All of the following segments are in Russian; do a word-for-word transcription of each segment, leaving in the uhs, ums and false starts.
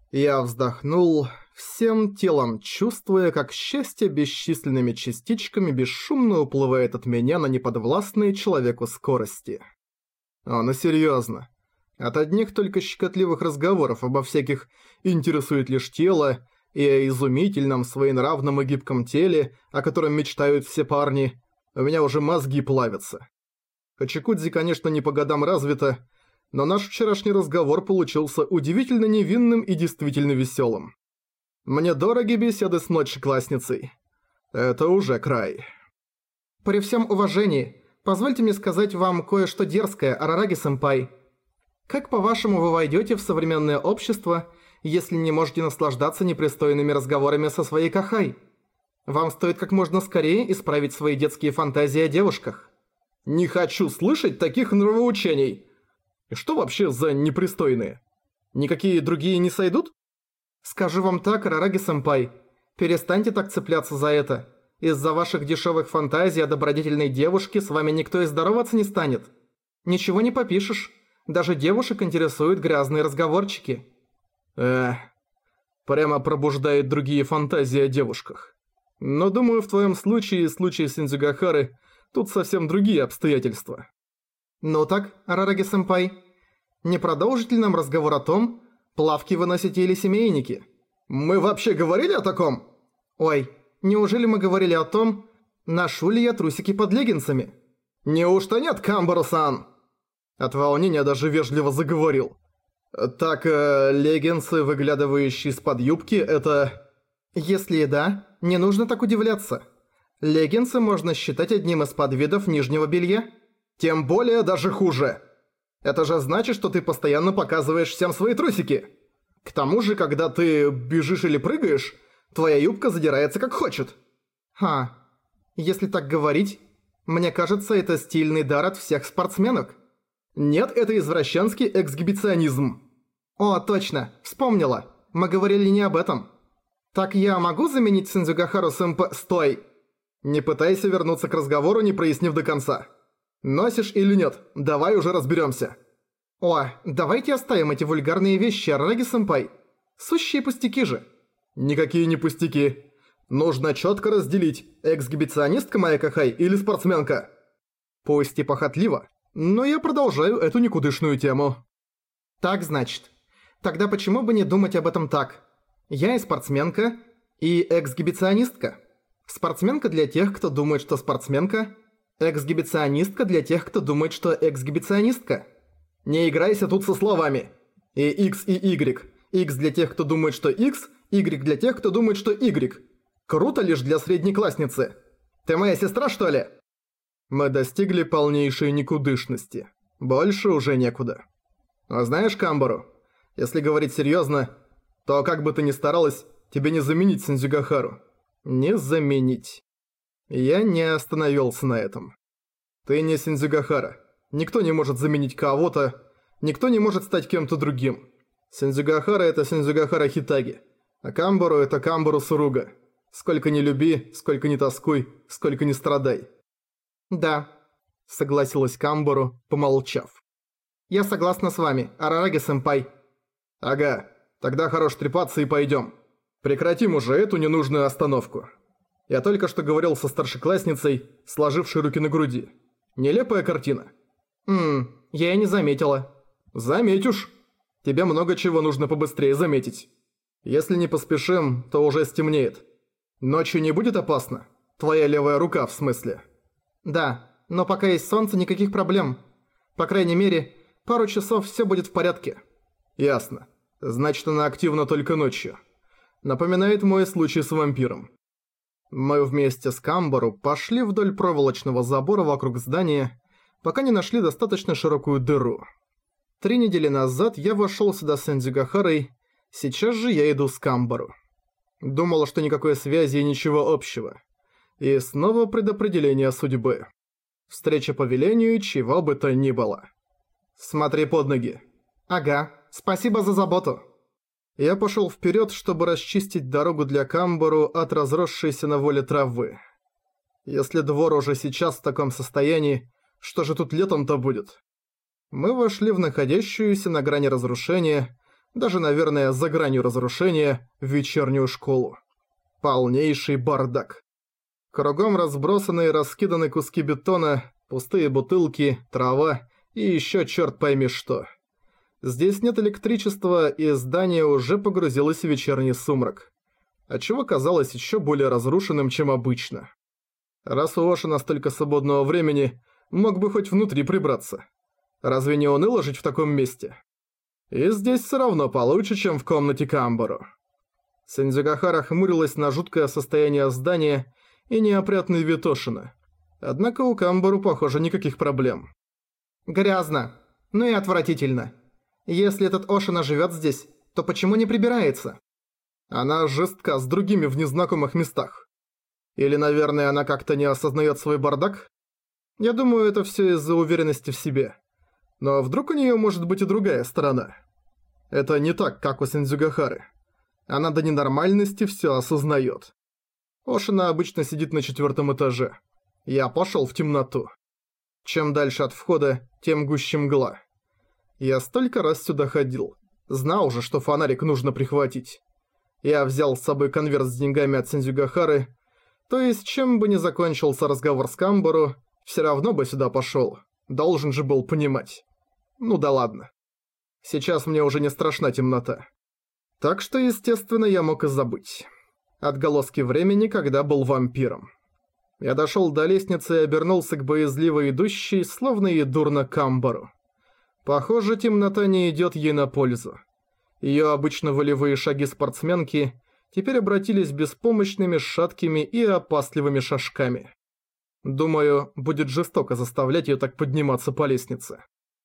Я вздохнул, всем телом чувствуя, как счастье бесчисленными частичками бесшумно уплывает от меня на неподвластные человеку скорости. А ну серьёзно. От одних только щекотливых разговоров обо всяких «интересует лишь тело» и о изумительном, своенравном и гибком теле, о котором мечтают все парни, у меня уже мозги плавятся. Хачикудзи, конечно, не по годам развита, но наш вчерашний разговор получился удивительно невинным и действительно веселым. Мне дороги беседы с младшеклассницей. Это уже край. При всем уважении, позвольте мне сказать вам кое-что дерзкое, Арараги-сэмпай. Как, по-вашему, вы войдете в современное общество, если не можете наслаждаться непристойными разговорами со своей кахай? Вам стоит как можно скорее исправить свои детские фантазии о девушках. Не хочу слышать таких нравоучений. И что вообще за непристойные? Никакие другие не сойдут? Скажу вам так, Арараги-сэмпай, перестаньте так цепляться за это. Из-за ваших дешевых фантазий о добродетельной девушке с вами никто и здороваться не станет. Ничего не попишешь. Даже девушек интересуют грязные разговорчики. Эх, прямо пробуждает другие фантазии о девушках. Но думаю, в твоем случае и случае Синдзюгахары тут совсем другие обстоятельства. Ну так, Арараги-сэмпай, не продолжите ли нам разговор о том, плавки вы носите или семейники? Мы вообще говорили о таком? Ой, неужели мы говорили о том, ношу ли я трусики под леггинсами? Неужто нет, Камбару-сан? От волнения даже вежливо заговорил. Так, э, леггинсы, выглядывающие из-под юбки, это... Если и да, не нужно так удивляться. Леггинсы можно считать одним из подвидов нижнего белья. Тем более даже хуже. Это же значит, что ты постоянно показываешь всем свои трусики. К тому же, когда ты бежишь или прыгаешь, твоя юбка задирается как хочет. Ха, если так говорить, мне кажется, это стильный дар от всех спортсменок. Нет, это извращенский эксгибиционизм. О, точно, вспомнила. Мы говорили не об этом. Так я могу заменить Синдзюгахару-сэмпэ... Стой! Не пытайся вернуться к разговору, не прояснив до конца. Носишь или нет? Давай уже разберемся. О, давайте оставим эти вульгарные вещи, Арараги-сэмпай. Сущие пустяки же. Никакие не пустяки. Нужно четко разделить, эксгибиционистка моя кахай или спортсменка. Пусть и похотливо, но я продолжаю эту никудышную тему. Так значит. Тогда почему бы не думать об этом так? Я и спортсменка, и эксгибиционистка. Спортсменка для тех, кто думает, что спортсменка. Эксгибиционистка для тех, кто думает, что эксгибиционистка. Не играйся тут со словами. И X, и Y. X для тех, кто думает, что X, Y для тех, кто думает, что Y. Круто лишь для среднеклассницы. Ты моя сестра, что ли? Мы достигли полнейшей никудышности. Больше уже некуда. А знаешь, Камбару, если говорить серьезно, то как бы ты ни старалась, тебе не заменить Синдзюгахару. Не заменить. Я не остановился на этом. Ты не Синдзюгахара. Никто не может заменить кого-то, никто не может стать кем-то другим. Синдзюгахара — это Синдзюгахара Хитаги, а Камбару — это Камбару Суруга. Сколько ни люби, сколько ни тоскуй, сколько ни страдай. Да, согласилась Камбару, помолчав. Я согласна с вами, Арараги-сэмпай. Ага, тогда хорош трепаться и пойдем. Прекратим уже эту ненужную остановку. Я только что говорил со старшеклассницей, сложившей руки на груди. Нелепая картина. Ммм, я и не заметила. Заметь уж. Тебе много чего нужно побыстрее заметить. Если не поспешим, то уже стемнеет. Ночью не будет опасно? Твоя левая рука, в смысле. Да, но пока есть солнце, никаких проблем. По крайней мере, пару часов все будет в порядке. Ясно. Значит, она активна только ночью. Напоминает мой случай с вампиром. Мы вместе с Камбару пошли вдоль проволочного забора вокруг здания, пока не нашли достаточно широкую дыру. Три недели назад я вошел сюда с Синдзюгахарой, сейчас же я иду с Камбару. Думал, что никакой связи и ничего общего. И снова предопределение судьбы. Встреча по велению, чего бы то ни было. Смотри под ноги. Ага, спасибо за заботу. Я пошел вперед, чтобы расчистить дорогу для Камбару от разросшейся на воле травы. Если двор уже сейчас в таком состоянии, что же тут летом-то будет? Мы вошли в находящуюся на грани разрушения, Даже, наверное, за гранью разрушения, в вечернюю школу. Полнейший бардак. Кругом разбросаны и раскиданы куски бетона, пустые бутылки, трава и еще черт пойми что. Здесь нет электричества, и здание уже погрузилось в вечерний сумрак, отчего казалось еще более разрушенным, чем обычно. Раз у Ошина столько свободного времени, мог бы хоть внутри прибраться. Разве не уныло жить в таком месте? И здесь все равно получше, чем в комнате Камбару. Сэндзюгахара хмурилась на жуткое состояние здания и неопрятный вид Ошина. Однако у Камбару, похоже, никаких проблем. Грязно. Ну и отвратительно. Если этот Ошина живет здесь, то почему не прибирается? Она жестка с другими в незнакомых местах. Или, наверное, она как-то не осознает свой бардак? Я думаю, это все из-за уверенности в себе. Но вдруг у нее может быть и другая сторона? Это не так, как у Сэндзюгахары. Она до ненормальности все осознает. Ошина обычно сидит на четвертом этаже. Я пошел в темноту. Чем дальше от входа, тем гуще мгла. Я столько раз сюда ходил. Знал уже, что фонарик нужно прихватить. Я взял с собой конверт с деньгами от Сэндзюгахары. То есть, чем бы ни закончился разговор с Камбару, все равно бы сюда пошел. Должен же был понимать. Ну да ладно. Сейчас мне уже не страшна темнота. Так что, естественно, я мог и забыть. Отголоски времени, когда был вампиром. Я дошел до лестницы и обернулся к боязливо идущей, словно и дурно Камбару. Похоже, темнота не идет ей на пользу. Ее обычно волевые шаги спортсменки теперь обратились беспомощными, шаткими и опасливыми шажками. Думаю, будет жестоко заставлять ее так подниматься по лестнице.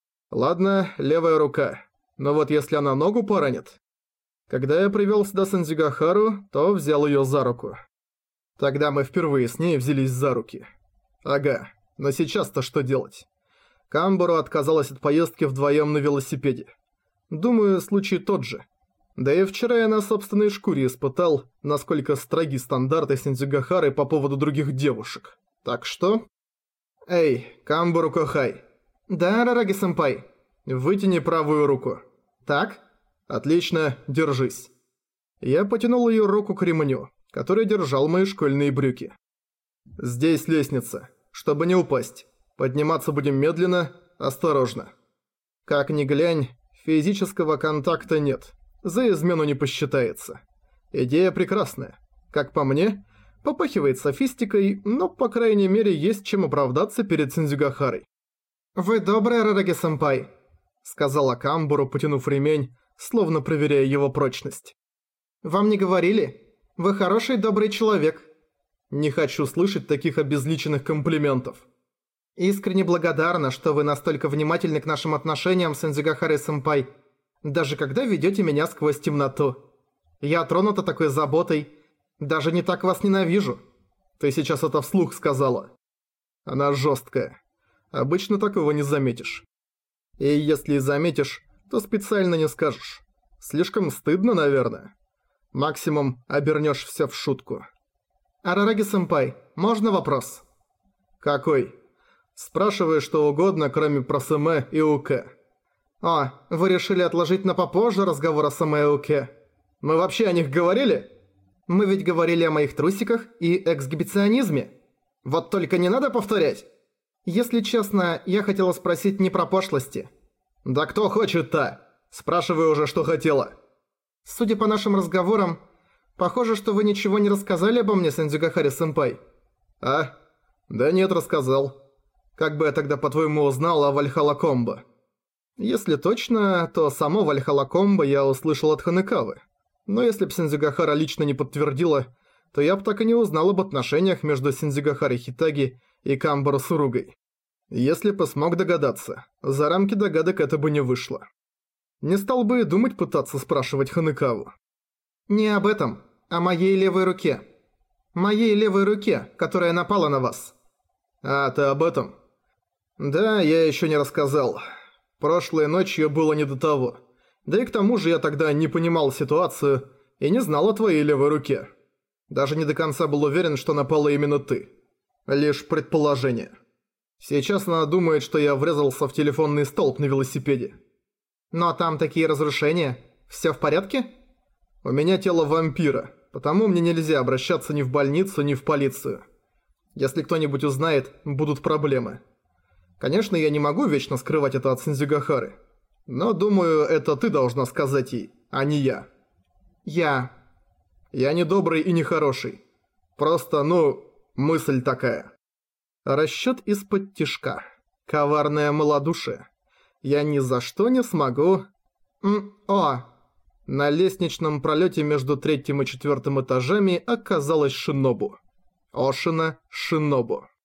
Ладно, левая рука. Но вот если она ногу поранит... Когда я привел сюда Сэндзюгахару, то взял ее за руку. Тогда мы впервые с ней взялись за руки. Ага, но сейчас-то что делать? Камбару отказалась от поездки вдвоем на велосипеде. Думаю, случай тот же. Да и вчера я на собственной шкуре испытал, насколько строги стандарты Сэндзюгахары по поводу других девушек. Так что... Эй, Камбару-кохай. Да, Арараги-сэмпай. Вытяни правую руку. Так? Отлично, держись. Я потянул ее руку к ремню, который держал мои школьные брюки. Здесь лестница, чтобы не упасть. Подниматься будем медленно, осторожно. Как ни глянь, физического контакта нет. За измену не посчитается. Идея прекрасная. Как по мне, попахивает софистикой, но, по крайней мере, есть чем оправдаться перед Сэндзюгахарой. «Вы добрый, Арараги-сэмпай», — сказала Камбару, потянув ремень, словно проверяя его прочность. «Вам не говорили? Вы хороший, добрый человек». Не хочу слышать таких обезличенных комплиментов. Искренне благодарна, что вы настолько внимательны к нашим отношениям, Сэндзюгахары-сэмпай, даже когда ведете меня сквозь темноту. Я тронута такой заботой, даже не так вас ненавижу. Ты сейчас это вслух сказала. Она жесткая. Обычно такого не заметишь. И если заметишь, то специально не скажешь. Слишком стыдно, наверное. Максимум обернешь все в шутку. Арараги-сэмпай, можно вопрос? Какой? Спрашивай что угодно, кроме про Сэмэ и Уке. О, вы решили отложить на попозже разговор о Сэмэ и Уке? Мы вообще о них говорили? Мы ведь говорили о моих трусиках и эксгибиционизме. Вот только не надо повторять. Если честно, я хотела спросить не про пошлости. Да кто хочет-то? Спрашивай уже, что хотела. Судя по нашим разговорам, похоже, что вы ничего не рассказали обо мне, Сэндзюгахари-сэмпай. А? Да нет, рассказал. Как бы я тогда, по-твоему, узнал о Вальхалла Комбо? Если точно, то само Вальхалла Комбо я услышал от Ханекавы. Но если б Сэндзюгахара лично не подтвердила, то я б так и не узнал об отношениях между Сэндзюгахарой Хитаги и Камбару Суругой. Если бы смог догадаться, за рамки догадок это бы не вышло. Не стал бы и думать пытаться спрашивать Ханекаву. Не об этом, а моей левой руке. Моей левой руке, которая напала на вас. А, ты об этом? Да, я еще не рассказал. Прошлой ночью было не до того. Да и к тому же я тогда не понимал ситуацию и не знал о твоей левой руке. Даже не до конца был уверен, что напала именно ты. Лишь предположение. Сейчас она думает, что я врезался в телефонный столб на велосипеде. Но там такие разрушения. Всё в порядке? У меня тело вампира, потому мне нельзя обращаться ни в больницу, ни в полицию. Если кто-нибудь узнает, будут проблемы. Конечно, я не могу вечно скрывать это от Синдзюгахары. Но, думаю, это ты должна сказать ей, а не я. Я. Я не добрый и не хороший. Просто, ну, мысль такая. Расчёт из-под тишка. Коварное малодушие. Я ни за что не смогу... М о. На лестничном пролёте между третьим и четвёртым этажами оказалась Шинобу. Ошина Шинобу.